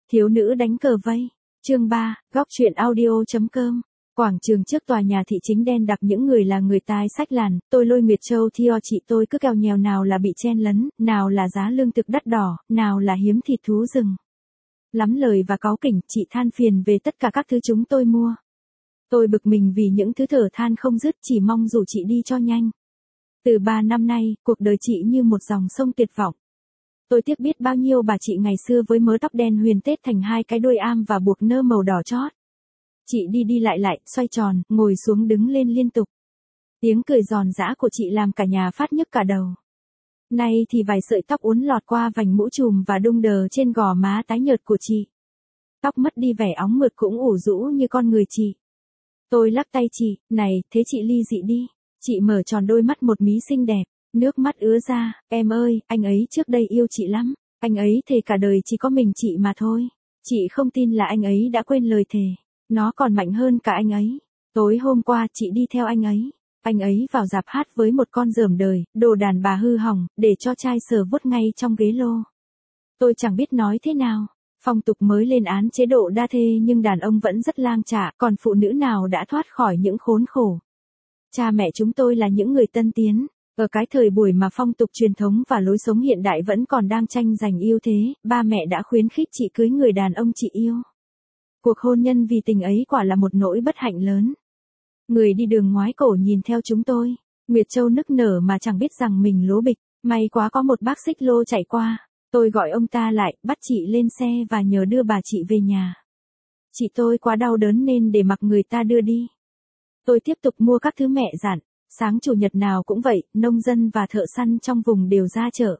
Thiếu nữ đánh cờ vây. Chương 3, góc truyện audio.com. Quảng trường trước tòa nhà thị chính đen đặc, những người là người tai sách làn, tôi Lôi Nguyệt Châu Thio chị tôi cứ kèo nhèo, nào là bị chen lấn, nào là giá lương thực đắt đỏ, nào là hiếm thịt thú rừng. Lắm lời và cáu kỉnh, chị than phiền về tất cả các thứ chúng tôi mua. Tôi bực mình vì những thứ thở than không dứt, chỉ mong rủ chị đi cho nhanh. Từ 3 năm nay, cuộc đời chị như một dòng sông tuyệt vọng. Tôi tiếc biết bao nhiêu bà chị ngày xưa với mớ tóc đen huyền tết thành hai cái đuôi am và buộc nơ màu đỏ chót. Chị đi đi lại, xoay tròn, ngồi xuống đứng lên liên tục. Tiếng cười giòn giã của chị làm cả nhà phát nhức cả đầu. Nay thì vài sợi tóc uốn lọt qua vành mũ trùm và đung đờ trên gò má tái nhợt của chị. Tóc mất đi vẻ óng mượt cũng ủ rũ như con người chị. Tôi lắc tay chị, này, thế chị ly dị đi. Chị mở tròn đôi mắt một mí xinh đẹp, nước mắt ứa ra, em ơi, anh ấy trước đây yêu chị lắm, anh ấy thề cả đời chỉ có mình chị mà thôi. Chị không tin là anh ấy đã quên lời thề, nó còn mạnh hơn cả anh ấy. Tối hôm qua chị đi theo anh ấy vào rạp hát với một con dởm đời, đồ đàn bà hư hỏng, để cho trai sờ vuốt ngay trong ghế lô. Tôi chẳng biết nói thế nào. Phong tục mới lên án chế độ đa thê nhưng đàn ông vẫn rất lang trả, còn phụ nữ nào đã thoát khỏi những khốn khổ. Cha mẹ chúng tôi là những người tân tiến, ở cái thời buổi mà phong tục truyền thống và lối sống hiện đại vẫn còn đang tranh giành ưu thế, ba mẹ đã khuyến khích chị cưới người đàn ông chị yêu. Cuộc hôn nhân vì tình ấy quả là một nỗi bất hạnh lớn. Người đi đường ngoái cổ nhìn theo chúng tôi, Nguyệt Châu nức nở mà chẳng biết rằng mình lố bịch, may quá có một bác xích lô chạy qua. Tôi gọi ông ta lại, bắt chị lên xe và nhờ đưa bà chị về nhà. Chị tôi quá đau đớn nên để mặc người ta đưa đi. Tôi tiếp tục mua các thứ mẹ dặn, sáng chủ nhật nào cũng vậy, nông dân và thợ săn trong vùng đều ra chợ.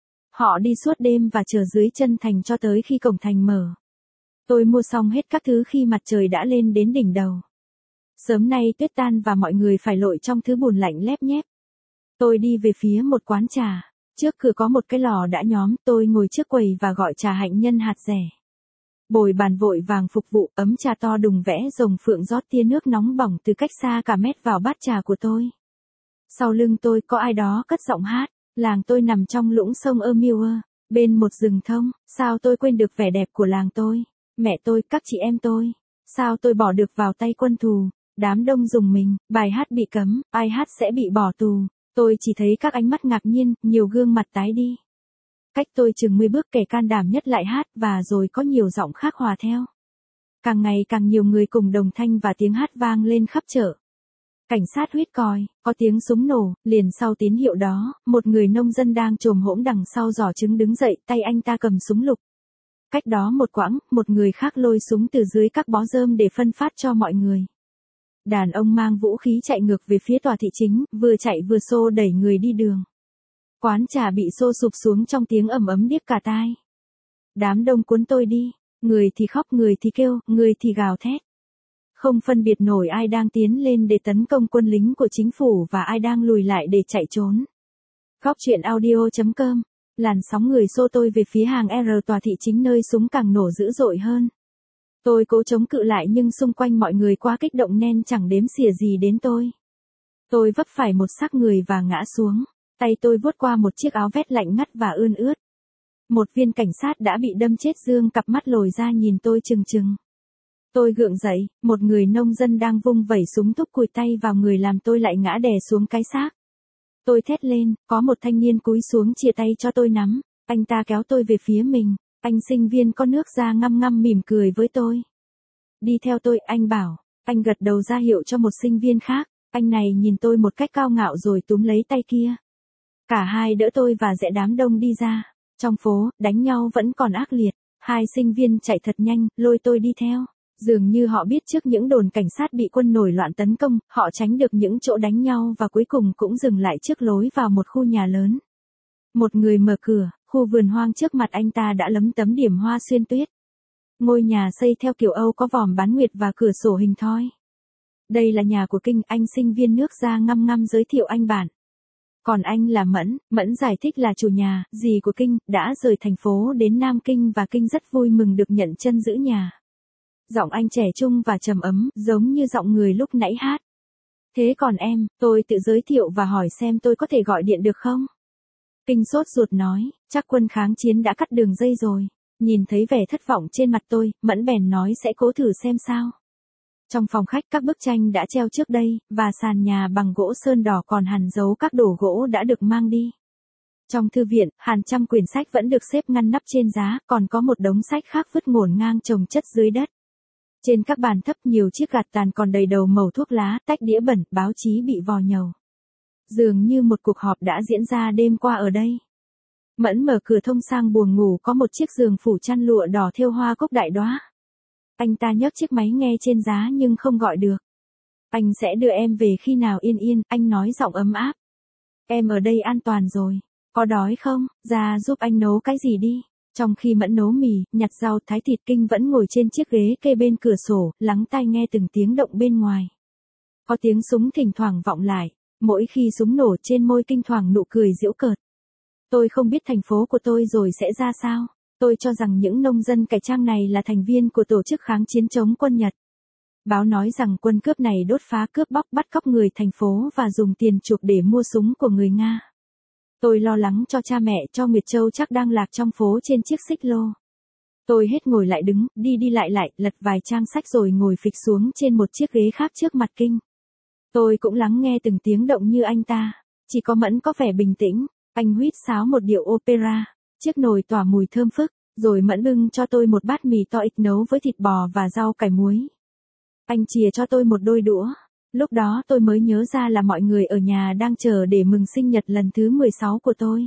Họ đi suốt đêm và chờ dưới chân thành cho tới khi cổng thành mở. Tôi mua xong hết các thứ khi mặt trời đã lên đến đỉnh đầu. Sớm nay tuyết tan và mọi người phải lội trong thứ bùn lạnh lép nhép. Tôi đi về phía một quán trà. Trước cửa có một cái lò đã nhóm, tôi ngồi trước quầy và gọi trà hạnh nhân hạt rẻ. Bồi bàn vội vàng phục vụ, ấm trà to đùng vẽ rồng phượng rót tia nước nóng bỏng từ cách xa cả mét vào bát trà của tôi. Sau lưng tôi có ai đó cất giọng hát, làng tôi nằm trong lũng sông Ermiua, bên một rừng thông, sao tôi quên được vẻ đẹp của làng tôi, mẹ tôi, các chị em tôi, sao tôi bỏ được vào tay quân thù, đám đông rùng mình, bài hát bị cấm, ai hát sẽ bị bỏ tù. Tôi chỉ thấy các ánh mắt ngạc nhiên, nhiều gương mặt tái đi. Cách tôi chừng 10 bước kẻ can đảm nhất lại hát và rồi có nhiều giọng khác hòa theo. Càng ngày càng nhiều người cùng đồng thanh và tiếng hát vang lên khắp chợ. Cảnh sát huýt còi, có tiếng súng nổ, liền sau tín hiệu đó, một người nông dân đang chồm hổm đằng sau giỏ trứng đứng dậy, tay anh ta cầm súng lục. Cách đó một quãng, một người khác lôi súng từ dưới các bó rơm để phân phát cho mọi người. Đàn ông mang vũ khí chạy ngược về phía tòa thị chính, vừa chạy vừa xô đẩy người đi đường. Quán trà bị xô sụp xuống trong tiếng ầm ấm điếc cả tai. Đám đông cuốn tôi đi, người thì khóc, người thì kêu, người thì gào thét. Không phân biệt nổi ai đang tiến lên để tấn công quân lính của chính phủ và ai đang lùi lại để chạy trốn. Góc truyện audio.com. Làn sóng người xô tôi về phía hàng R tòa thị chính nơi súng càng nổ dữ dội hơn. Tôi cố chống cự lại nhưng xung quanh mọi người quá kích động nên chẳng đếm xỉa gì đến tôi. Tôi vấp phải một xác người và ngã xuống, tay tôi vuốt qua một chiếc áo vest lạnh ngắt và ươn ướt. Một viên cảnh sát đã bị đâm chết dương cặp mắt lồi ra nhìn tôi trừng trừng. Tôi gượng dậy, một người nông dân đang vung vẩy súng thúc cùi tay vào người làm tôi lại ngã đè xuống cái xác. Tôi thét lên, có một thanh niên cúi xuống chia tay cho tôi nắm, anh ta kéo tôi về phía mình. Anh sinh viên có nước da ngăm ngăm mỉm cười với tôi. Đi theo tôi, anh bảo. Anh gật đầu ra hiệu cho một sinh viên khác. Anh này nhìn tôi một cách cao ngạo rồi túm lấy tay kia. Cả hai đỡ tôi và rẽ đám đông đi ra. Trong phố, đánh nhau vẫn còn ác liệt. Hai sinh viên chạy thật nhanh, lôi tôi đi theo. Dường như họ biết trước những đồn cảnh sát bị quân nổi loạn tấn công, họ tránh được những chỗ đánh nhau và cuối cùng cũng dừng lại trước lối vào một khu nhà lớn. Một người mở cửa. Khu vườn hoang trước mặt anh ta đã lấm tấm điểm hoa xuyên tuyết. Ngôi nhà xây theo kiểu Âu có vòm bán nguyệt và cửa sổ hình thoi. Đây là nhà của Kinh, anh sinh viên nước da ngăm ngăm giới thiệu anh bạn. Còn anh là Mẫn, Mẫn giải thích là chủ nhà, dì của Kinh, đã rời thành phố đến Nam Kinh và Kinh rất vui mừng được nhận chân giữ nhà. Giọng anh trẻ trung và trầm ấm, giống như giọng người lúc nãy hát. Thế còn em, tôi tự giới thiệu và hỏi xem tôi có thể gọi điện được không? Kinh sốt ruột nói, chắc quân kháng chiến đã cắt đường dây rồi. Nhìn thấy vẻ thất vọng trên mặt tôi, Mẫn bèn nói sẽ cố thử xem sao. Trong phòng khách các bức tranh đã treo trước đây, và sàn nhà bằng gỗ sơn đỏ còn hằn dấu các đồ gỗ đã được mang đi. Trong thư viện, hàng trăm quyển sách vẫn được xếp ngăn nắp trên giá, còn có một đống sách khác vứt ngổn ngang chồng chất dưới đất. Trên các bàn thấp nhiều chiếc gạt tàn còn đầy đầu mẩu thuốc lá, tách đĩa bẩn, báo chí bị vò nhầu. Dường như một cuộc họp đã diễn ra đêm qua ở đây. Mẫn mở cửa thông sang buồng ngủ, có một chiếc giường phủ chăn lụa đỏ thêu hoa cúc đại đóa. Anh ta nhấc chiếc máy nghe trên giá nhưng không gọi được. Anh sẽ đưa em về khi nào yên yên, anh nói giọng ấm áp. Em ở đây an toàn rồi. Có đói không? Ra giúp anh nấu cái gì đi. Trong khi Mẫn nấu mì, nhặt rau, thái thịt, Kinh vẫn ngồi trên chiếc ghế kê bên cửa sổ, lắng tai nghe từng tiếng động bên ngoài. Có tiếng súng thỉnh thoảng vọng lại, mỗi khi súng nổ trên môi Kinh thoảng nụ cười giễu cợt. Tôi không biết thành phố của tôi rồi sẽ ra sao. Tôi cho rằng những nông dân cải trang này là thành viên của tổ chức kháng chiến chống quân Nhật. Báo nói rằng quân cướp này đốt phá cướp bóc bắt cóc người thành phố và dùng tiền chuộc để mua súng của người Nga. Tôi lo lắng cho cha mẹ, cho Nguyệt Châu chắc đang lạc trong phố trên chiếc xích lô. Tôi hết ngồi lại đứng, đi lại, lật vài trang sách rồi ngồi phịch xuống trên một chiếc ghế khác trước mặt Kinh. Tôi cũng lắng nghe từng tiếng động như anh ta, chỉ có Mẫn có vẻ bình tĩnh. Anh huýt sáo một điệu opera, chiếc nồi tỏa mùi thơm phức, rồi Mẫn bưng cho tôi một bát mì to ịch nấu với thịt bò và rau cải muối. Anh chìa cho tôi một đôi đũa. Lúc đó tôi mới nhớ ra là mọi người ở nhà đang chờ để mừng sinh nhật lần thứ 16 của tôi.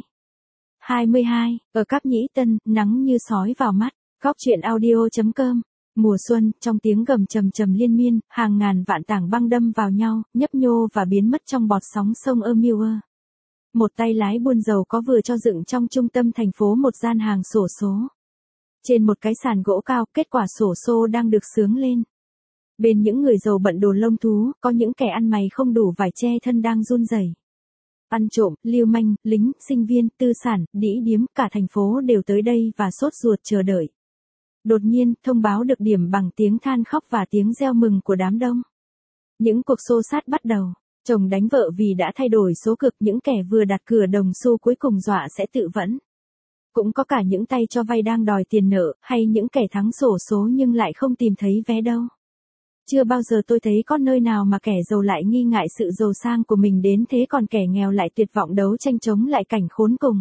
22, ở Cáp Nhĩ Tân, nắng như sói vào mắt. Góc truyện audio.com. Mùa xuân, trong tiếng gầm trầm trầm liên miên, hàng ngàn vạn tảng băng đâm vào nhau, nhấp nhô và biến mất trong bọt sóng sông Ermua. Một tay lái buôn giàu có vừa cho dựng trong trung tâm thành phố một gian hàng xổ số. Trên một cái sàn gỗ cao, kết quả xổ xô đang được xướng lên. Bên những người giàu bận đồ lông thú, có những kẻ ăn mày không đủ vải che thân đang run rẩy. Ăn trộm, lưu manh, lính, sinh viên, tư sản, đĩ điếm, cả thành phố đều tới đây và sốt ruột chờ đợi. Đột nhiên, thông báo được điểm bằng tiếng than khóc và tiếng reo mừng của đám đông. Những cuộc xô xát bắt đầu. Chồng đánh vợ vì đã thay đổi số cực, những kẻ vừa đặt cửa đồng xu cuối cùng dọa sẽ tự vẫn. Cũng có cả những tay cho vay đang đòi tiền nợ, hay những kẻ thắng xổ số nhưng lại không tìm thấy vé đâu. Chưa bao giờ tôi thấy có nơi nào mà kẻ giàu lại nghi ngại sự giàu sang của mình đến thế, còn kẻ nghèo lại tuyệt vọng đấu tranh chống lại cảnh khốn cùng.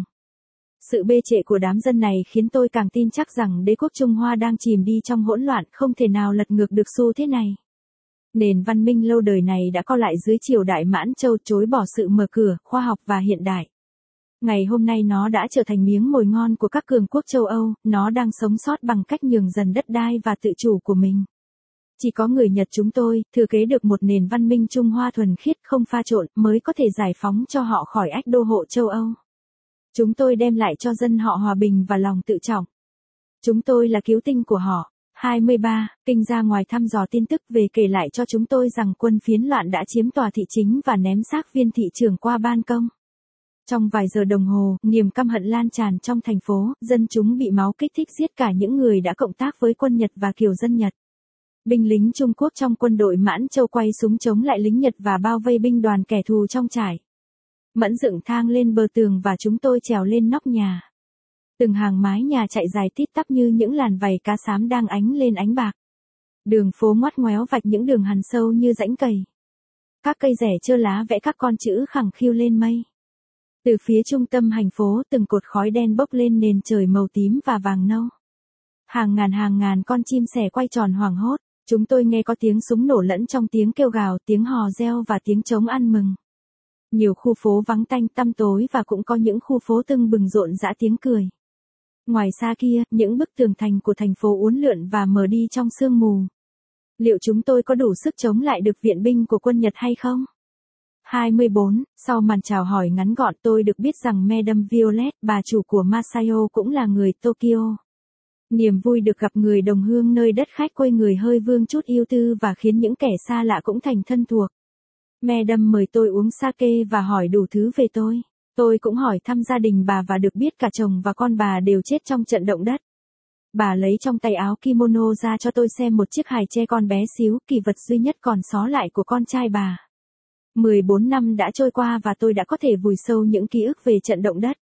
Sự bê trễ của đám dân này khiến tôi càng tin chắc rằng đế quốc Trung Hoa đang chìm đi trong hỗn loạn, không thể nào lật ngược được xu thế này. Nền văn minh lâu đời này đã co lại dưới triều đại Mãn Châu, chối bỏ sự mở cửa, khoa học và hiện đại. Ngày hôm nay nó đã trở thành miếng mồi ngon của các cường quốc châu Âu, nó đang sống sót bằng cách nhường dần đất đai và tự chủ của mình. Chỉ có người Nhật chúng tôi, thừa kế được một nền văn minh Trung Hoa thuần khiết không pha trộn, mới có thể giải phóng cho họ khỏi ách đô hộ châu Âu. Chúng tôi đem lại cho dân họ hòa bình và lòng tự trọng. Chúng tôi là cứu tinh của họ. 23, Kinh ra ngoài thăm dò tin tức về, kể lại cho chúng tôi rằng quân phiến loạn đã chiếm tòa thị chính và ném xác viên thị trưởng qua ban công. Trong vài giờ đồng hồ, niềm căm hận lan tràn trong thành phố, dân chúng bị máu kích thích giết cả những người đã cộng tác với quân Nhật và kiều dân Nhật. Binh lính Trung Quốc trong quân đội Mãn Châu quay súng chống lại lính Nhật và bao vây binh đoàn kẻ thù trong trại. Mẫn dựng thang lên bờ tường và chúng tôi trèo lên nóc nhà. Từng hàng mái nhà chạy dài tít tắp như những làn vảy cá xám đang ánh lên ánh bạc. Đường phố ngoắt ngoéo vạch những đường hằn sâu như rãnh cầy. Các cây rẻ trơ lá vẽ các con chữ khẳng khiu lên mây. Từ phía trung tâm thành phố, từng cột khói đen bốc lên nền trời màu tím và vàng nâu. Hàng ngàn con chim sẻ quay tròn hoảng hốt. Chúng tôi nghe có tiếng súng nổ lẫn trong tiếng kêu gào, tiếng hò reo và tiếng trống ăn mừng. Nhiều khu phố vắng tanh tăm tối và cũng có những khu phố tưng bừng rộn rã tiếng cười. Ngoài xa kia, những bức tường thành của thành phố uốn lượn và mờ đi trong sương mù. Liệu chúng tôi có đủ sức chống lại được viện binh của quân Nhật hay không? 24, sau màn chào hỏi ngắn gọn, tôi được biết rằng Madame Violet, bà chủ của Masayo, cũng là người Tokyo. Niềm vui được gặp người đồng hương nơi đất khách quê người hơi vương chút yêu tư và khiến những kẻ xa lạ cũng thành thân thuộc. Madame mời tôi uống sake và hỏi đủ thứ về tôi. Tôi cũng hỏi thăm gia đình bà và được biết cả chồng và con bà đều chết trong trận động đất. Bà lấy trong tay áo kimono ra cho tôi xem một chiếc hài tre con bé xíu, kỷ vật duy nhất còn xó lại của con trai bà. 14 năm đã trôi qua và tôi đã có thể vùi sâu những ký ức về trận động đất.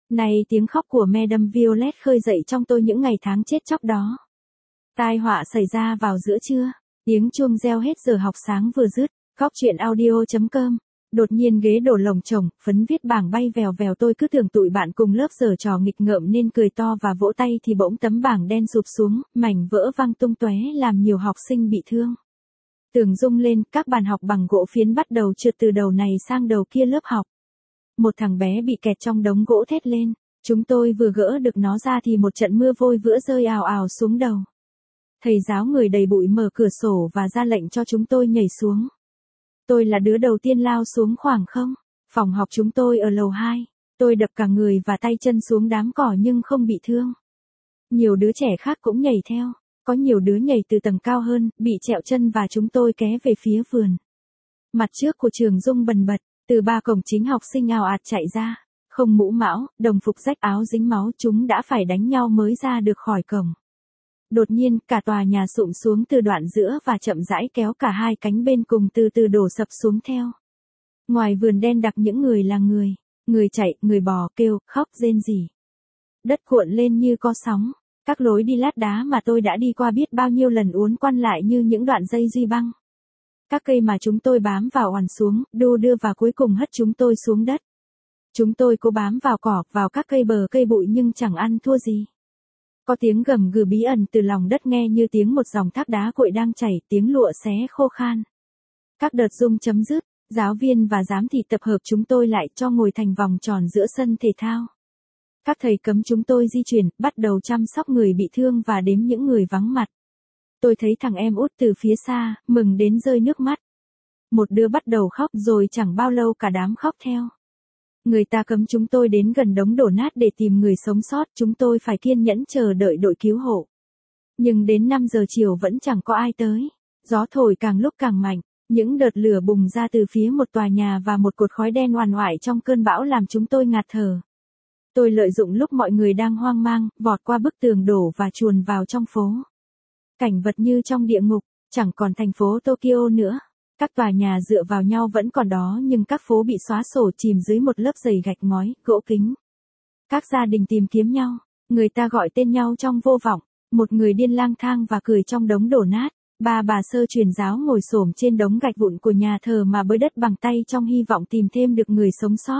Này tiếng khóc của Madame Violet khơi dậy trong tôi những ngày tháng chết chóc đó. Tai họa xảy ra vào giữa trưa, tiếng chuông reo hết giờ học sáng vừa dứt, góc chuyện audio.com. Đột nhiên ghế đổ lồng chồng, phấn viết bảng bay vèo vèo, tôi cứ tưởng tụi bạn cùng lớp giở trò nghịch ngợm nên cười to và vỗ tay thì bỗng tấm bảng đen sụp xuống, mảnh vỡ văng tung tóe làm nhiều học sinh bị thương. Tường rung lên, các bàn học bằng gỗ phiến bắt đầu trượt từ đầu này sang đầu kia lớp học. Một thằng bé bị kẹt trong đống gỗ thét lên, chúng tôi vừa gỡ được nó ra thì một trận mưa vôi vữa rơi ào ào xuống đầu. Thầy giáo người đầy bụi mở cửa sổ và ra lệnh cho chúng tôi nhảy xuống. Tôi là đứa đầu tiên lao xuống khoảng không. Phòng học chúng tôi ở lầu 2. Tôi đập cả người và tay chân xuống đám cỏ nhưng không bị thương. Nhiều đứa trẻ khác cũng nhảy theo. Có nhiều đứa nhảy từ tầng cao hơn, bị trẹo chân và chúng tôi ké về phía vườn. Mặt trước của trường rung bần bật, từ ba cổng chính học sinh ào ạt chạy ra. Không mũ mão, đồng phục rách áo dính máu, chúng đã phải đánh nhau mới ra được khỏi cổng. Đột nhiên, cả tòa nhà sụp xuống từ đoạn giữa và chậm rãi kéo cả hai cánh bên cùng từ từ đổ sập xuống theo. Ngoài vườn đen đặc những người là người chạy, người bò, kêu, khóc, rên rỉ. Đất cuộn lên như có sóng, các lối đi lát đá mà tôi đã đi qua biết bao nhiêu lần uốn quăn lại như những đoạn dây duy băng. Các cây mà chúng tôi bám vào oằn xuống, đu đưa và cuối cùng hất chúng tôi xuống đất. Chúng tôi cố bám vào cỏ, vào các cây bờ cây bụi nhưng chẳng ăn thua gì. Có tiếng gầm gừ bí ẩn từ lòng đất nghe như tiếng một dòng thác đá cuội đang chảy, tiếng lụa xé khô khan. Các đợt rung chấm dứt, giáo viên và giám thị tập hợp chúng tôi lại cho ngồi thành vòng tròn giữa sân thể thao. Các thầy cấm chúng tôi di chuyển, bắt đầu chăm sóc người bị thương và đếm những người vắng mặt. Tôi thấy thằng em út từ phía xa, mừng đến rơi nước mắt. Một đứa bắt đầu khóc rồi chẳng bao lâu cả đám khóc theo. Người ta cấm chúng tôi đến gần đống đổ nát để tìm người sống sót, chúng tôi phải kiên nhẫn chờ đợi đội cứu hộ. Nhưng đến 5 giờ chiều vẫn chẳng có ai tới. Gió thổi càng lúc càng mạnh, những đợt lửa bùng ra từ phía một tòa nhà và một cột khói đen oằn oại trong cơn bão làm chúng tôi ngạt thở. Tôi lợi dụng lúc mọi người đang hoang mang, vọt qua bức tường đổ và chuồn vào trong phố. Cảnh vật như trong địa ngục, chẳng còn thành phố Tokyo nữa. Các tòa nhà dựa vào nhau vẫn còn đó nhưng các phố bị xóa sổ chìm dưới một lớp dày gạch ngói, gỗ kính. Các gia đình tìm kiếm nhau, người ta gọi tên nhau trong vô vọng, một người điên lang thang và cười trong đống đổ nát, ba bà sơ truyền giáo ngồi xổm trên đống gạch vụn của nhà thờ mà bới đất bằng tay trong hy vọng tìm thêm được người sống sót.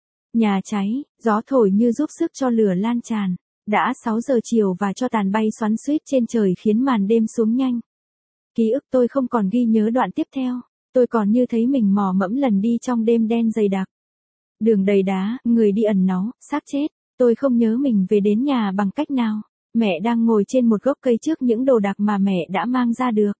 Nhà cháy, gió thổi như giúp sức cho lửa lan tràn, đã 6 giờ chiều và tro tàn bay xoắn xuýt trên trời khiến màn đêm xuống nhanh. Ký ức tôi không còn ghi nhớ đoạn tiếp theo, tôi còn như thấy mình mò mẫm lần đi trong đêm đen dày đặc. Đường đầy đá, người đi ẩn náu, xác chết, tôi không nhớ mình về đến nhà bằng cách nào. Mẹ đang ngồi trên một gốc cây trước những đồ đạc mà mẹ đã mang ra được.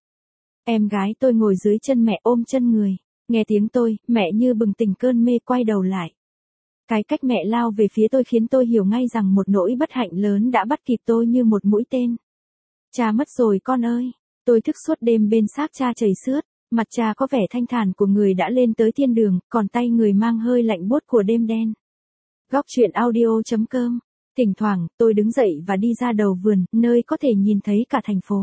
Em gái tôi ngồi dưới chân mẹ ôm chân người, nghe tiếng tôi, mẹ như bừng tỉnh cơn mê quay đầu lại. Cái cách mẹ lao về phía tôi khiến tôi hiểu ngay rằng một nỗi bất hạnh lớn đã bắt kịp tôi như một mũi tên. Cha mất rồi con ơi. Tôi thức suốt đêm bên xác cha chảy xước, mặt cha có vẻ thanh thản của người đã lên tới thiên đường, còn tay người mang hơi lạnh buốt của đêm đen. Góc chuyện audio.com. Thỉnh thoảng, tôi đứng dậy và đi ra đầu vườn, nơi có thể nhìn thấy cả thành phố.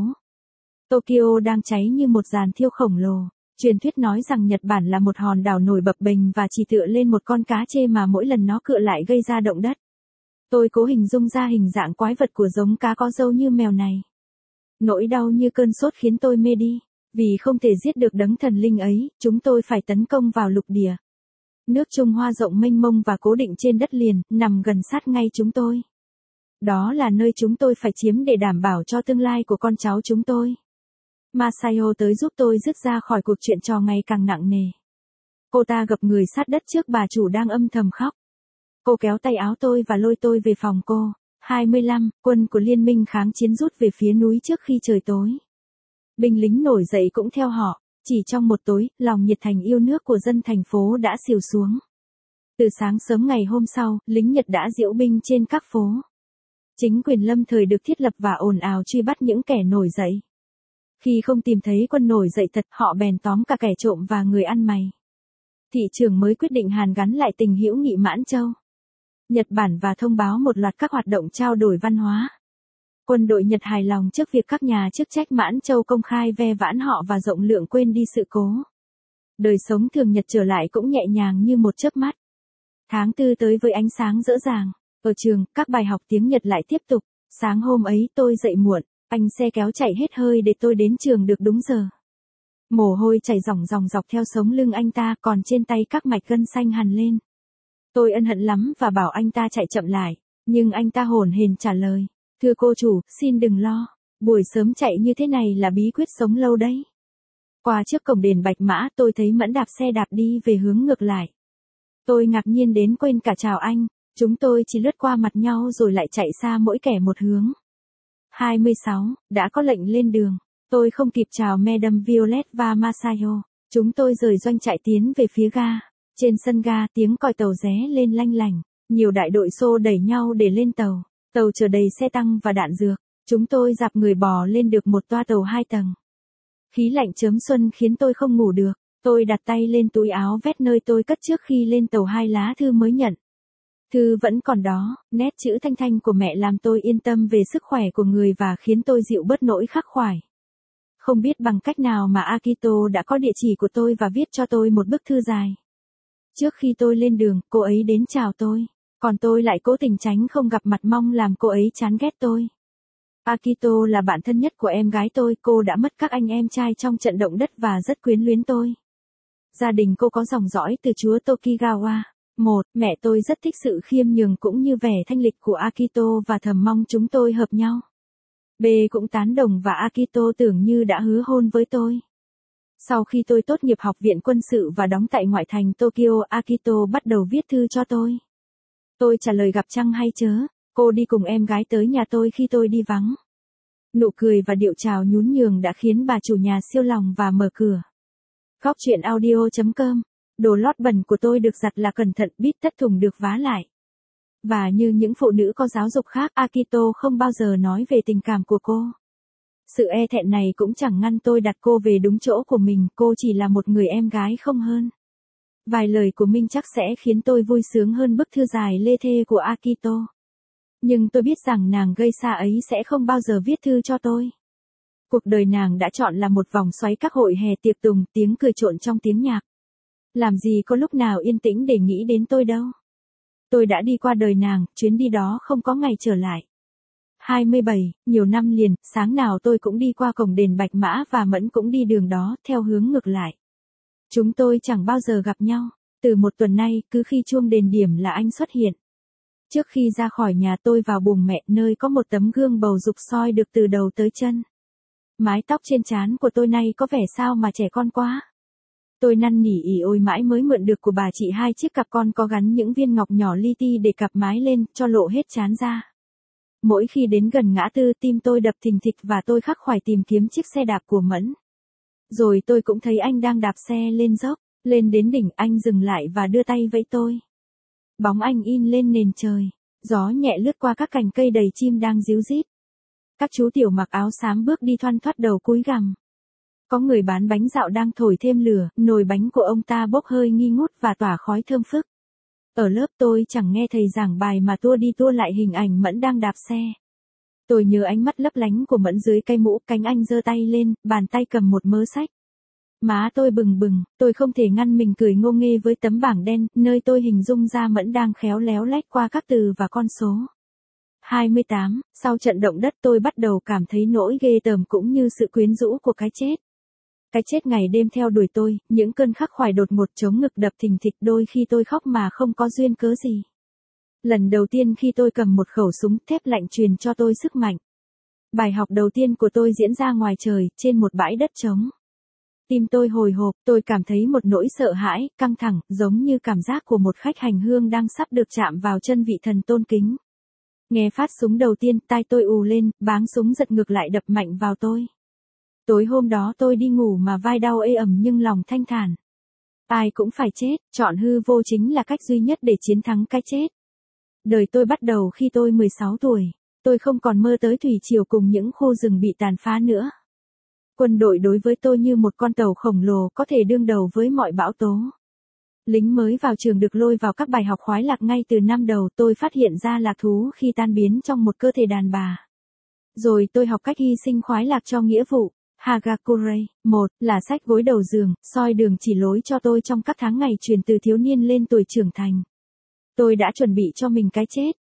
Tokyo đang cháy như một giàn thiêu khổng lồ. Truyền thuyết nói rằng Nhật Bản là một hòn đảo nổi bập bềnh và chỉ tựa lên một con cá trê mà mỗi lần nó cựa lại gây ra động đất. Tôi cố hình dung ra hình dạng quái vật của giống cá có râu như mèo này. Nỗi đau như cơn sốt khiến tôi mê đi. Vì không thể giết được đấng thần linh ấy, chúng tôi phải tấn công vào lục địa. Nước Trung Hoa rộng mênh mông và cố định trên đất liền, nằm gần sát ngay chúng tôi. Đó là nơi chúng tôi phải chiếm để đảm bảo cho tương lai của con cháu chúng tôi. Masayo tới giúp tôi dứt ra khỏi cuộc chuyện trò ngày càng nặng nề. Cô ta gập người sát đất trước bà chủ đang âm thầm khóc. Cô kéo tay áo tôi và lôi tôi về phòng cô. 25, quân của Liên minh kháng chiến rút về phía núi trước khi trời tối. Binh lính nổi dậy cũng theo họ, chỉ trong một tối, lòng nhiệt thành yêu nước của dân thành phố đã xìu xuống. Từ sáng sớm ngày hôm sau, lính Nhật đã diễu binh trên các phố. Chính quyền lâm thời được thiết lập và ồn ào truy bắt những kẻ nổi dậy. Khi không tìm thấy quân nổi dậy thật, họ bèn tóm cả kẻ trộm và người ăn mày. Thị trưởng mới quyết định hàn gắn lại tình hữu nghị Mãn Châu, Nhật Bản và thông báo một loạt các hoạt động trao đổi văn hóa. Quân đội Nhật hài lòng trước việc các nhà chức trách Mãn Châu công khai ve vãn họ và rộng lượng quên đi sự cố. Đời sống thường nhật trở lại cũng nhẹ nhàng như một chớp mắt. Tháng 4 tới với ánh sáng rỡ ràng. Ở trường, các bài học tiếng Nhật lại tiếp tục. Sáng hôm ấy tôi dậy muộn, anh xe kéo chạy hết hơi để tôi đến trường được đúng giờ. Mồ hôi chảy ròng ròng dọc theo sống lưng anh ta, còn trên tay các mạch gân xanh hằn lên. Tôi ân hận lắm và bảo anh ta chạy chậm lại, nhưng anh ta hổn hển trả lời. Thưa cô chủ, xin đừng lo, buổi sớm chạy như thế này là bí quyết sống lâu đấy. Qua trước cổng đền Bạch Mã tôi thấy Mẫn đạp xe đạp đi về hướng ngược lại. Tôi ngạc nhiên đến quên cả chào anh, chúng tôi chỉ lướt qua mặt nhau rồi lại chạy xa mỗi kẻ một hướng. 26, đã có lệnh lên đường. Tôi không kịp chào Madame Violet và Masayo. Chúng tôi rời doanh chạy tiến về phía ga. Trên sân ga tiếng còi tàu ré lên lanh lành. Nhiều đại đội xô đẩy nhau để lên tàu. Tàu chở đầy xe tăng và đạn dược. Chúng tôi dạp người bò lên được một toa tàu 2 tầng. Khí lạnh chớm xuân khiến tôi không ngủ được. Tôi đặt tay lên túi áo vest nơi tôi cất trước khi lên tàu 2 lá thư mới nhận. Thư vẫn còn đó, nét chữ thanh thanh của mẹ làm tôi yên tâm về sức khỏe của người và khiến tôi dịu bớt nỗi khắc khoải. Không biết bằng cách nào mà Akito đã có địa chỉ của tôi và viết cho tôi một bức thư dài. Trước khi tôi lên đường, cô ấy đến chào tôi, còn tôi lại cố tình tránh không gặp mặt mong làm cô ấy chán ghét tôi. Akito là bạn thân nhất của em gái tôi, cô đã mất các anh em trai trong trận động đất và rất quyến luyến tôi. Gia đình cô có dòng dõi từ chúa Tokigawa. Mẹ tôi rất thích sự khiêm nhường cũng như vẻ thanh lịch của Akito và thầm mong chúng tôi hợp nhau. B cũng tán đồng và Akito tưởng như đã hứa hôn với tôi. Sau khi tôi tốt nghiệp học viện quân sự và đóng tại ngoại thành Tokyo, Akito bắt đầu viết thư cho tôi. Tôi trả lời gặp chăng hay chớ, cô đi cùng em gái tới nhà tôi khi tôi đi vắng. Nụ cười và điệu chào nhún nhường đã khiến bà chủ nhà siêu lòng và mở cửa. Góc truyện audio.com. Đồ lót bẩn của tôi được giặt là cẩn thận, bít tất thùng được vá lại. Và như những phụ nữ có giáo dục khác, Akito không bao giờ nói về tình cảm của cô. Sự e thẹn này cũng chẳng ngăn tôi đặt cô về đúng chỗ của mình, cô chỉ là một người em gái không hơn. Vài lời của Minh chắc sẽ khiến tôi vui sướng hơn bức thư dài lê thê của Akito. Nhưng tôi biết rằng nàng gây xa ấy sẽ không bao giờ viết thư cho tôi. Cuộc đời nàng đã chọn là một vòng xoáy các hội hè tiệc tùng, tiếng cười trộn trong tiếng nhạc. Làm gì có lúc nào yên tĩnh để nghĩ đến tôi đâu. Tôi đã đi qua đời nàng, chuyến đi đó không có ngày trở lại. 27, nhiều năm liền, sáng nào tôi cũng đi qua cổng đền Bạch Mã và Mẫn cũng đi đường đó, theo hướng ngược lại. Chúng tôi chẳng bao giờ gặp nhau. Từ một tuần nay, cứ khi chuông đền điểm là anh xuất hiện. Trước khi ra khỏi nhà tôi vào buồng mẹ, nơi có một tấm gương bầu dục soi được từ đầu tới chân. Mái tóc trên trán của tôi nay có vẻ sao mà trẻ con quá. Tôi năn nỉ ỉ ôi mãi mới mượn được của bà chị 2 chiếc cặp con có gắn những viên ngọc nhỏ li ti để cặp mái lên, cho lộ hết trán ra. Mỗi khi đến gần ngã tư, tim tôi đập thình thịch và tôi khắc khoải tìm kiếm chiếc xe đạp của Mẫn. Rồi tôi cũng thấy anh đang đạp xe lên dốc, lên đến đỉnh anh dừng lại và đưa tay vẫy tôi. Bóng anh in lên nền trời, gió nhẹ lướt qua các cành cây đầy chim đang ríu rít. Các chú tiểu mặc áo xám bước đi thoăn thoắt đầu cúi gằm. Có người bán bánh dạo đang thổi thêm lửa, nồi bánh của ông ta bốc hơi nghi ngút và tỏa khói thơm phức. Ở lớp tôi chẳng nghe thầy giảng bài mà tua đi tua lại hình ảnh Mẫn đang đạp xe. Tôi nhớ ánh mắt lấp lánh của Mẫn dưới cây mũ, cánh anh giơ tay lên, bàn tay cầm một mớ sách. Má tôi bừng bừng, tôi không thể ngăn mình cười ngô nghê với tấm bảng đen, nơi tôi hình dung ra Mẫn đang khéo léo lách qua các từ và con số. 28, sau trận động đất tôi bắt đầu cảm thấy nỗi ghê tởm cũng như sự quyến rũ của cái chết. Cái chết ngày đêm theo đuổi tôi, những cơn khắc khoải đột ngột chống ngực đập thình thịch, đôi khi tôi khóc mà không có duyên cớ gì. Lần đầu tiên khi tôi cầm một khẩu súng thép lạnh truyền cho tôi sức mạnh. Bài học đầu tiên của tôi diễn ra ngoài trời, trên một bãi đất trống. Tim tôi hồi hộp, tôi cảm thấy một nỗi sợ hãi, căng thẳng, giống như cảm giác của một khách hành hương đang sắp được chạm vào chân vị thần tôn kính. Nghe phát súng đầu tiên, tai tôi ù lên, báng súng giật ngược lại đập mạnh vào tôi. Tối hôm đó tôi đi ngủ mà vai đau ê ẩm nhưng lòng thanh thản. Ai cũng phải chết, chọn hư vô chính là cách duy nhất để chiến thắng cái chết. Đời tôi bắt đầu khi tôi 16 tuổi, tôi không còn mơ tới thủy triều cùng những khu rừng bị tàn phá nữa. Quân đội đối với tôi như một con tàu khổng lồ có thể đương đầu với mọi bão tố. Lính mới vào trường được lôi vào các bài học khoái lạc ngay từ năm đầu, tôi phát hiện ra lạc thú khi tan biến trong một cơ thể đàn bà. Rồi tôi học cách hy sinh khoái lạc cho nghĩa vụ. Hagakure, 1, là sách gối đầu giường, soi đường chỉ lối cho tôi trong các tháng ngày chuyển từ thiếu niên lên tuổi trưởng thành. Tôi đã chuẩn bị cho mình cái chết,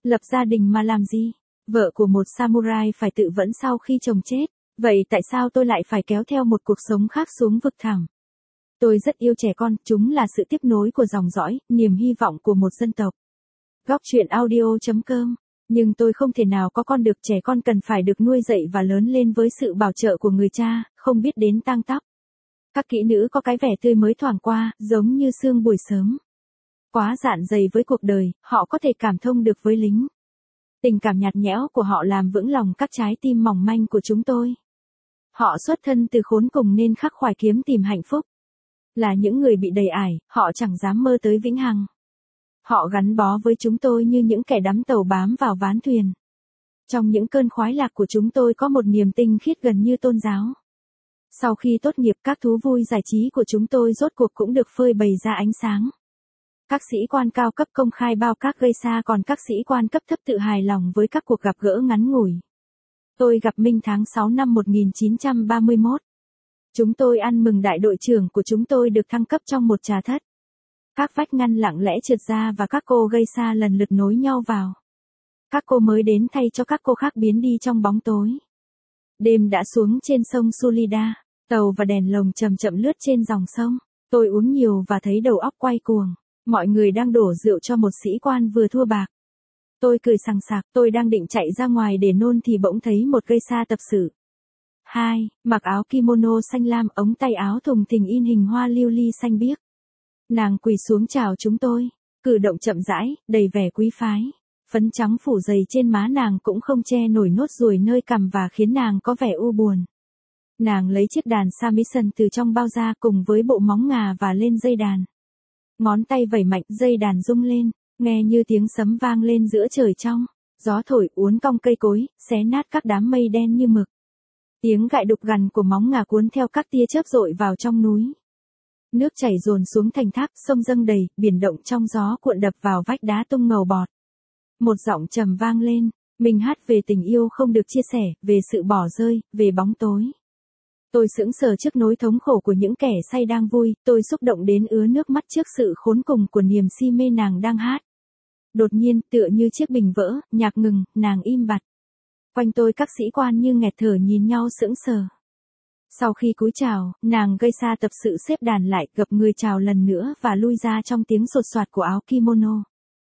Lập gia đình mà làm gì? Vợ của một samurai phải tự vẫn sau khi chồng chết. Vậy tại sao tôi lại phải kéo theo một cuộc sống khác xuống vực thẳm? Tôi rất yêu trẻ con, chúng là sự tiếp nối của dòng dõi, niềm hy vọng của một dân tộc. Góc truyện audio.com. Nhưng tôi không thể nào có con được, trẻ con cần phải được nuôi dạy và lớn lên với sự bảo trợ của người cha, không biết đến tang tóc. Các kỹ nữ có cái vẻ tươi mới thoảng qua, giống như sương buổi sớm. Quá dạn dày với cuộc đời, họ có thể cảm thông được với lính. Tình cảm nhạt nhẽo của họ làm vững lòng các trái tim mỏng manh của chúng tôi. Họ xuất thân từ khốn cùng nên khắc khoải kiếm tìm hạnh phúc. Là những người bị đầy ải, họ chẳng dám mơ tới vĩnh hằng. Họ gắn bó với chúng tôi như những kẻ đắm tàu bám vào ván thuyền. Trong những cơn khoái lạc của chúng tôi có một niềm tinh khiết gần như tôn giáo. Sau khi tốt nghiệp, các thú vui giải trí của chúng tôi rốt cuộc cũng được phơi bày ra ánh sáng. Các sĩ quan cao cấp công khai bao các gây xa, còn các sĩ quan cấp thấp tự hài lòng với các cuộc gặp gỡ ngắn ngủi. Tôi gặp Minh tháng 6 năm 1931. Chúng tôi ăn mừng đại đội trưởng của chúng tôi được thăng cấp trong một trà thất. Các vách ngăn lặng lẽ trượt ra và các cô gây xa lần lượt nối nhau vào. Các cô mới đến thay cho các cô khác biến đi trong bóng tối. Đêm đã xuống trên sông Sulida, tàu và đèn lồng chậm chậm lướt trên dòng sông. Tôi uống nhiều và thấy đầu óc quay cuồng. Mọi người đang đổ rượu cho một sĩ quan vừa thua bạc. Tôi cười sằng sặc, tôi đang định chạy ra ngoài để nôn thì bỗng thấy một gây xa tập sự. 2. Mặc áo kimono xanh lam, ống tay áo thùng thình in hình hoa lưu ly xanh biếc. Nàng quỳ xuống chào chúng tôi, cử động chậm rãi, đầy vẻ quý phái. Phấn trắng phủ dày trên má nàng cũng không che nổi nốt ruồi nơi cằm và khiến nàng có vẻ u buồn. Nàng lấy chiếc đàn samisen từ trong bao ra cùng với bộ móng ngà và lên dây đàn. Ngón tay vẩy mạnh, dây đàn rung lên, nghe như tiếng sấm vang lên giữa trời trong. Gió thổi uốn cong cây cối, xé nát các đám mây đen như mực. Tiếng gại đục gằn của móng ngà cuốn theo các tia chớp dội vào trong núi. Nước chảy dồn xuống thành thác, sông dâng đầy, biển động trong gió cuộn đập vào vách đá tung ngầu bọt. Một giọng trầm vang lên, mình hát về tình yêu không được chia sẻ, về sự bỏ rơi, về bóng tối. Tôi sững sờ trước nỗi thống khổ của những kẻ say đang vui, tôi xúc động đến ứa nước mắt trước sự khốn cùng của niềm si mê nàng đang hát. Đột nhiên, tựa như chiếc bình vỡ, nhạc ngừng, nàng im bặt. Quanh tôi các sĩ quan như nghẹt thở nhìn nhau sững sờ. Sau khi cúi chào, nàng gây xa tập sự xếp đàn lại, gập người chào lần nữa và lui ra trong tiếng sột soạt của áo kimono.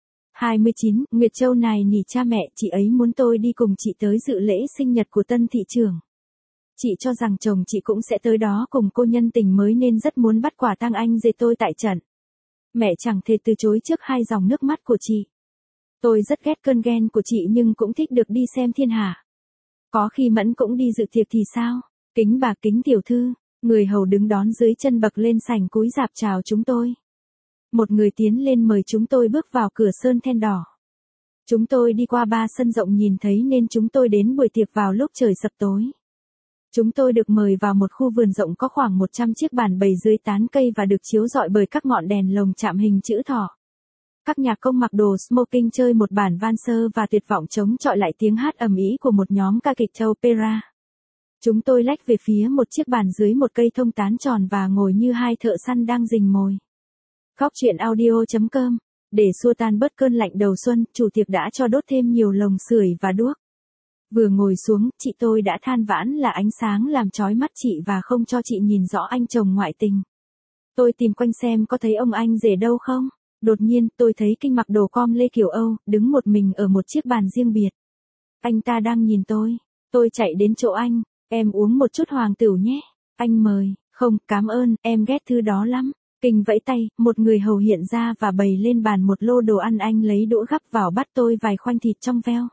29. Nguyệt Châu này nỉ cha mẹ, chị ấy muốn tôi đi cùng chị tới dự lễ sinh nhật của tân thị trưởng. Chị cho rằng chồng chị cũng sẽ tới đó cùng cô, nhân tình mới nên rất muốn bắt quả tang anh dê tôi tại trận. Mẹ chẳng thể từ chối trước hai dòng nước mắt của chị. Tôi rất ghét cơn ghen của chị nhưng cũng thích được đi xem thiên hạ. Có khi Mẫn cũng đi dự tiệc thì sao? Kính bà, kính tiểu thư. Người hầu đứng đón dưới chân bậc lên sảnh cúi rạp chào chúng tôi. Một người tiến lên mời chúng tôi bước vào cửa sơn then đỏ. Chúng tôi đi qua 3 sân rộng nhìn thấy nên chúng tôi đến buổi tiệc vào lúc trời sập tối. Chúng tôi được mời vào một khu vườn rộng có khoảng 100 chiếc bàn bày dưới tán cây và được chiếu rọi bởi các ngọn đèn lồng chạm hình chữ thỏ. Các nhạc công mặc đồ smoking chơi một bản valser và tuyệt vọng chống chọi lại tiếng hát ầm ĩ của một nhóm ca kịch opera. Chúng tôi lách về phía một chiếc bàn dưới một cây thông tán tròn và ngồi như hai thợ săn đang rình mồi. Góc truyện audio.com. Để xua tan bớt cơn lạnh đầu xuân, chủ tiệc đã cho đốt thêm nhiều lồng sưởi và đuốc. Vừa ngồi xuống, chị tôi đã than vãn là ánh sáng làm chói mắt chị và không cho chị nhìn rõ anh chồng ngoại tình. Tôi tìm quanh xem có thấy ông anh rể đâu không. Đột nhiên, tôi thấy Kinh mặc đồ com lê kiểu Âu, đứng một mình ở một chiếc bàn riêng biệt. Anh ta đang nhìn tôi. Tôi chạy đến chỗ anh. Em uống một chút hoàng tửu nhé. Anh mời. Không, cảm ơn, em ghét thứ đó lắm. Kinh vẫy tay, một người hầu hiện ra và bày lên bàn một lô đồ ăn, anh lấy đũa gắp vào bắt tôi vài khoanh thịt trong veo.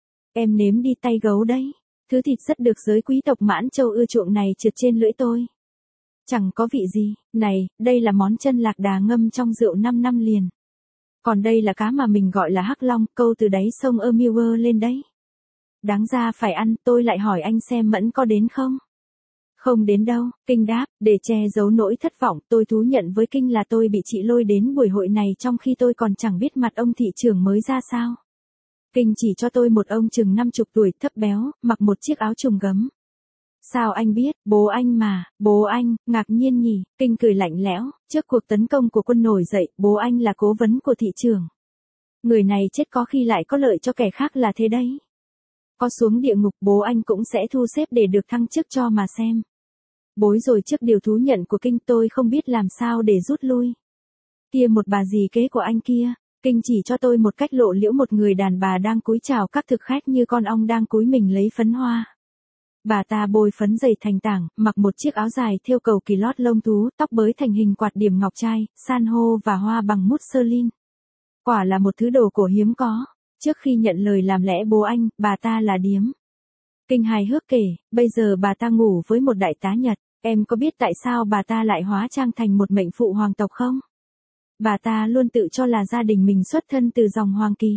Em nếm đi, tay gấu đấy. Thứ thịt rất được giới quý tộc Mãn Châu ưa chuộng này trượt trên lưỡi tôi. Chẳng có vị gì, này, đây là món chân lạc đà ngâm trong rượu 5 năm liền. Còn đây là cá mà mình gọi là hắc long, câu từ đáy sông Ermiwer lên đấy. Đáng ra phải ăn, tôi lại hỏi anh xem Mẫn có đến không? Không đến đâu, Kinh đáp, để che giấu nỗi thất vọng, tôi thú nhận với Kinh là tôi bị chị lôi đến buổi hội này trong khi tôi còn chẳng biết mặt ông thị trưởng mới ra sao. Kinh chỉ cho tôi một ông chừng 50 tuổi, thấp béo, mặc một chiếc áo trùng gấm. Sao anh biết, bố anh mà, bố anh, ngạc nhiên nhỉ, Kinh cười lạnh lẽo, trước cuộc tấn công của quân nổi dậy, bố anh là cố vấn của thị trưởng. Người này chết có khi lại có lợi cho kẻ khác là thế đấy. Có xuống địa ngục bố anh cũng sẽ thu xếp để được thăng chức cho mà xem. Bối rồi trước điều thú nhận của Kinh tôi không biết làm sao để rút lui. Kia một bà dì kế của anh kia, Kinh chỉ cho tôi một cách lộ liễu một người đàn bà đang cúi chào các thực khách như con ong đang cúi mình lấy phấn hoa. Bà ta bôi phấn dày thành tảng, mặc một chiếc áo dài thêu cầu kỳ lót lông thú, tóc bới thành hình quạt điểm ngọc trai, san hô và hoa bằng mút sơ lin. Quả là một thứ đồ cổ hiếm có. Trước khi nhận lời làm lẽ bố anh, bà ta là điếm. Kinh hài hước kể, bây giờ bà ta ngủ với một đại tá Nhật. Em có biết tại sao bà ta lại hóa trang thành một mệnh phụ hoàng tộc không? Bà ta luôn tự cho là gia đình mình xuất thân từ dòng hoàng kỳ.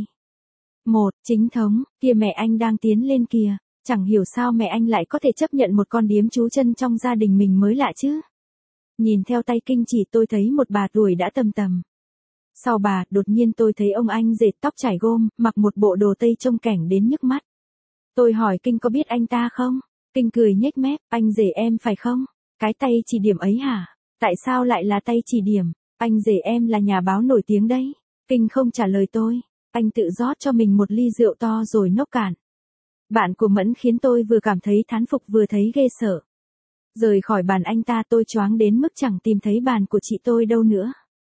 Chính thống, kia mẹ anh đang tiến lên kìa. Chẳng hiểu sao mẹ anh lại có thể chấp nhận một con điếm trú chân trong gia đình mình mới lạ chứ. Nhìn theo tay Kinh chỉ tôi thấy một bà tuổi đã tầm tầm. Sau bà, đột nhiên tôi thấy ông anh dệt tóc trải gôm, mặc một bộ đồ tây trông kẻng đến nhức mắt. Tôi hỏi Kinh có biết anh ta không? Kinh cười nhếch mép, anh rể em phải không? Cái tay chỉ điểm ấy hả? Tại sao lại là tay chỉ điểm? Anh rể em là nhà báo nổi tiếng đấy. Kinh không trả lời tôi. Anh tự rót cho mình một ly rượu to rồi nốc cạn. Bạn của Mẫn khiến tôi vừa cảm thấy thán phục vừa thấy ghê sợ. Rời khỏi bàn anh ta tôi choáng đến mức chẳng tìm thấy bàn của chị tôi đâu nữa.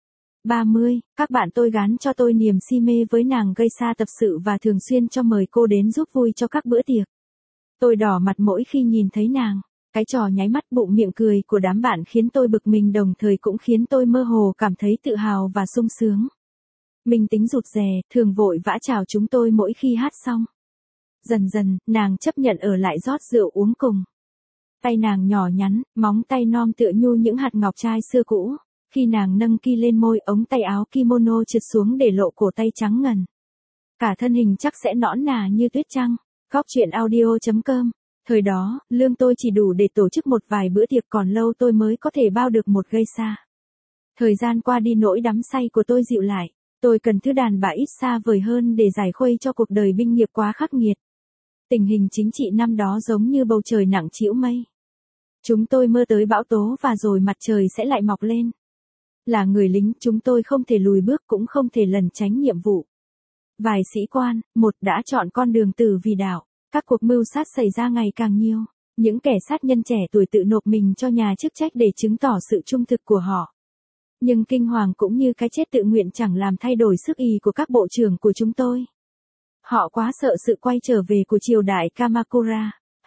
30, các bạn tôi gán cho tôi niềm si mê với nàng gây xa tập sự và thường xuyên cho mời cô đến giúp vui cho các bữa tiệc. Tôi đỏ mặt mỗi khi nhìn thấy nàng. Cái trò nháy mắt bụng miệng cười của đám bạn khiến tôi bực mình đồng thời cũng khiến tôi mơ hồ cảm thấy tự hào và sung sướng. Mình tính rụt rè, thường vội vã chào chúng tôi mỗi khi hát xong. Dần dần, nàng chấp nhận ở lại rót rượu uống cùng. Tay nàng nhỏ nhắn, móng tay non tựa nhu những hạt ngọc trai xưa cũ. Khi nàng nâng ki lên môi, ống tay áo kimono trượt xuống để lộ cổ tay trắng ngần. Cả thân hình chắc sẽ nõn nà như tuyết trăng. Góc chuyện audio.com. Thời đó, lương tôi chỉ đủ để tổ chức một vài bữa tiệc, còn lâu tôi mới có thể bao được một gây xa. Thời gian qua đi nỗi đắm say của tôi dịu lại. Tôi cần thứ đàn bà ít xa vời hơn để giải khuây cho cuộc đời binh nghiệp quá khắc nghiệt. Tình hình chính trị năm đó giống như bầu trời nặng trĩu mây. Chúng tôi mơ tới bão tố và rồi mặt trời sẽ lại mọc lên. Là người lính, chúng tôi không thể lùi bước cũng không thể lẩn tránh nhiệm vụ. Vài sĩ quan, đã chọn con đường tử vì đạo. Các cuộc mưu sát xảy ra ngày càng nhiều. Những kẻ sát nhân trẻ tuổi tự nộp mình cho nhà chức trách để chứng tỏ sự trung thực của họ. Nhưng kinh hoàng cũng như cái chết tự nguyện chẳng làm thay đổi sức ý của các bộ trưởng của chúng tôi. Họ quá sợ sự quay trở về của triều đại Kamakura.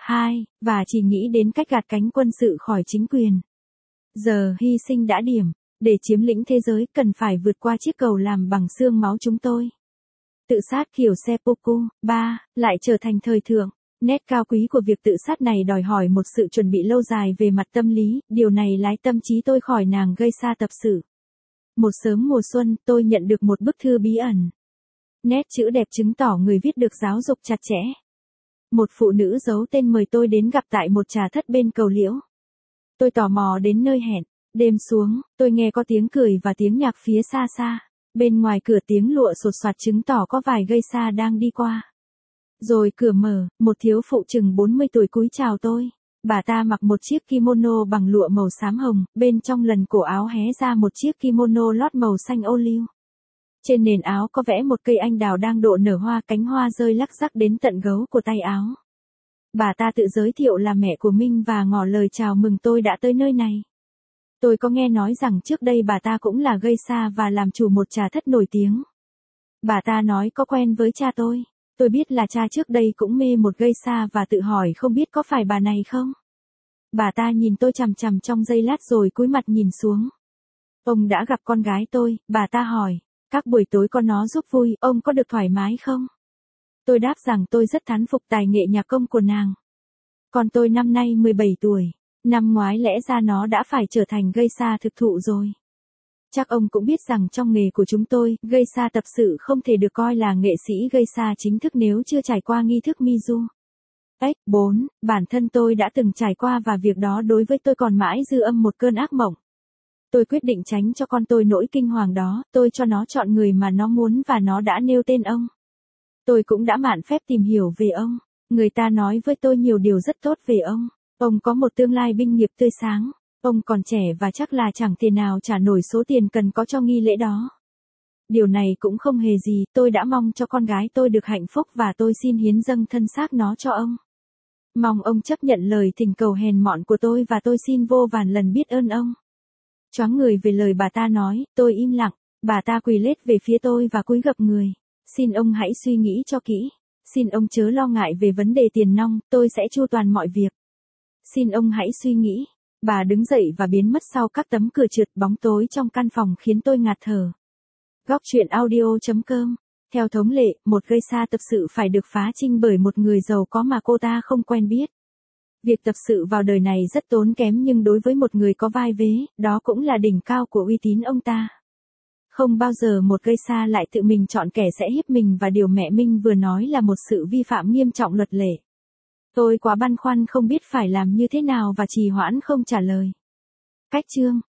Và chỉ nghĩ đến cách gạt cánh quân sự khỏi chính quyền. Giờ hy sinh đã điểm. Để chiếm lĩnh thế giới cần phải vượt qua chiếc cầu làm bằng xương máu chúng tôi. Tự sát kiểu seppuku, lại trở thành thời thượng. Nét cao quý của việc tự sát này đòi hỏi một sự chuẩn bị lâu dài về mặt tâm lý, điều này lái tâm trí tôi khỏi nàng gây xa tập sự. Một sớm mùa xuân, tôi nhận được một bức thư bí ẩn. Nét chữ đẹp chứng tỏ người viết được giáo dục chặt chẽ. Một phụ nữ giấu tên mời tôi đến gặp tại một trà thất bên cầu Liễu. Tôi tò mò đến nơi hẹn. Đêm xuống, tôi nghe có tiếng cười và tiếng nhạc phía xa xa. Bên ngoài cửa tiếng lụa sột soạt chứng tỏ có vài gây xa đang đi qua. Rồi cửa mở, một thiếu phụ chừng 40 tuổi cúi chào tôi. Bà ta mặc một chiếc kimono bằng lụa màu xám hồng, bên trong lần cổ áo hé ra một chiếc kimono lót màu xanh ô liu. Trên nền áo có vẽ một cây anh đào đang độ nở hoa, cánh hoa rơi lắc rắc đến tận gấu của tay áo. Bà ta tự giới thiệu là mẹ của Minh và ngỏ lời chào mừng tôi đã tới nơi này. Tôi có nghe nói rằng trước đây bà ta cũng là gây xa và làm chủ một trà thất nổi tiếng. Bà ta nói có quen với cha tôi. Tôi biết là cha trước đây cũng mê một gây xa và tự hỏi không biết có phải bà này không. Bà ta nhìn tôi chằm chằm trong giây lát rồi cúi mặt nhìn xuống. Ông đã gặp con gái tôi, bà ta hỏi. Các buổi tối con nó giúp vui, ông có được thoải mái không? Tôi đáp rằng tôi rất thán phục tài nghệ nhạc công của nàng. Con tôi năm nay 17 tuổi. Năm ngoái lẽ ra nó đã phải trở thành gây xa thực thụ rồi. Chắc ông cũng biết rằng trong nghề của chúng tôi, gây xa tập sự không thể được coi là nghệ sĩ gây xa chính thức nếu chưa trải qua nghi thức Mizu. 4. Bản thân tôi đã từng trải qua và việc đó đối với tôi còn mãi dư âm một cơn ác mộng. Tôi quyết định tránh cho con tôi nỗi kinh hoàng đó, tôi cho nó chọn người mà nó muốn và nó đã nêu tên ông. Tôi cũng đã mạn phép tìm hiểu về ông. Người ta nói với tôi nhiều điều rất tốt về ông. Ông có một tương lai binh nghiệp tươi sáng. Ông còn trẻ và chắc là chẳng thể nào trả nổi số tiền cần có cho nghi lễ đó. Điều này cũng không hề gì, tôi đã mong cho con gái tôi được hạnh phúc và tôi xin hiến dâng thân xác nó cho ông. Mong ông chấp nhận lời thỉnh cầu hèn mọn của tôi và tôi xin vô vàn lần biết ơn ông. Choáng người về lời bà ta nói, tôi im lặng, bà ta quỳ lết về phía tôi và cúi gập người. Xin ông hãy suy nghĩ cho kỹ. Xin ông chớ lo ngại về vấn đề tiền nong, tôi sẽ chu toàn mọi việc. Xin ông hãy suy nghĩ. Bà đứng dậy và biến mất sau các tấm cửa trượt, bóng tối trong căn phòng khiến tôi ngạt thở. Góc truyện audio.com. Theo thống lệ, một gây xa tập sự phải được phá trinh bởi một người giàu có mà cô ta không quen biết. Việc tập sự vào đời này rất tốn kém nhưng đối với một người có vai vế, đó cũng là đỉnh cao của uy tín ông ta. Không bao giờ một gây xa lại tự mình chọn kẻ sẽ hiếp mình và điều mẹ Minh vừa nói là một sự vi phạm nghiêm trọng luật lệ. Tôi quá băn khoăn không biết phải làm như thế nào và trì hoãn không trả lời. Cách chương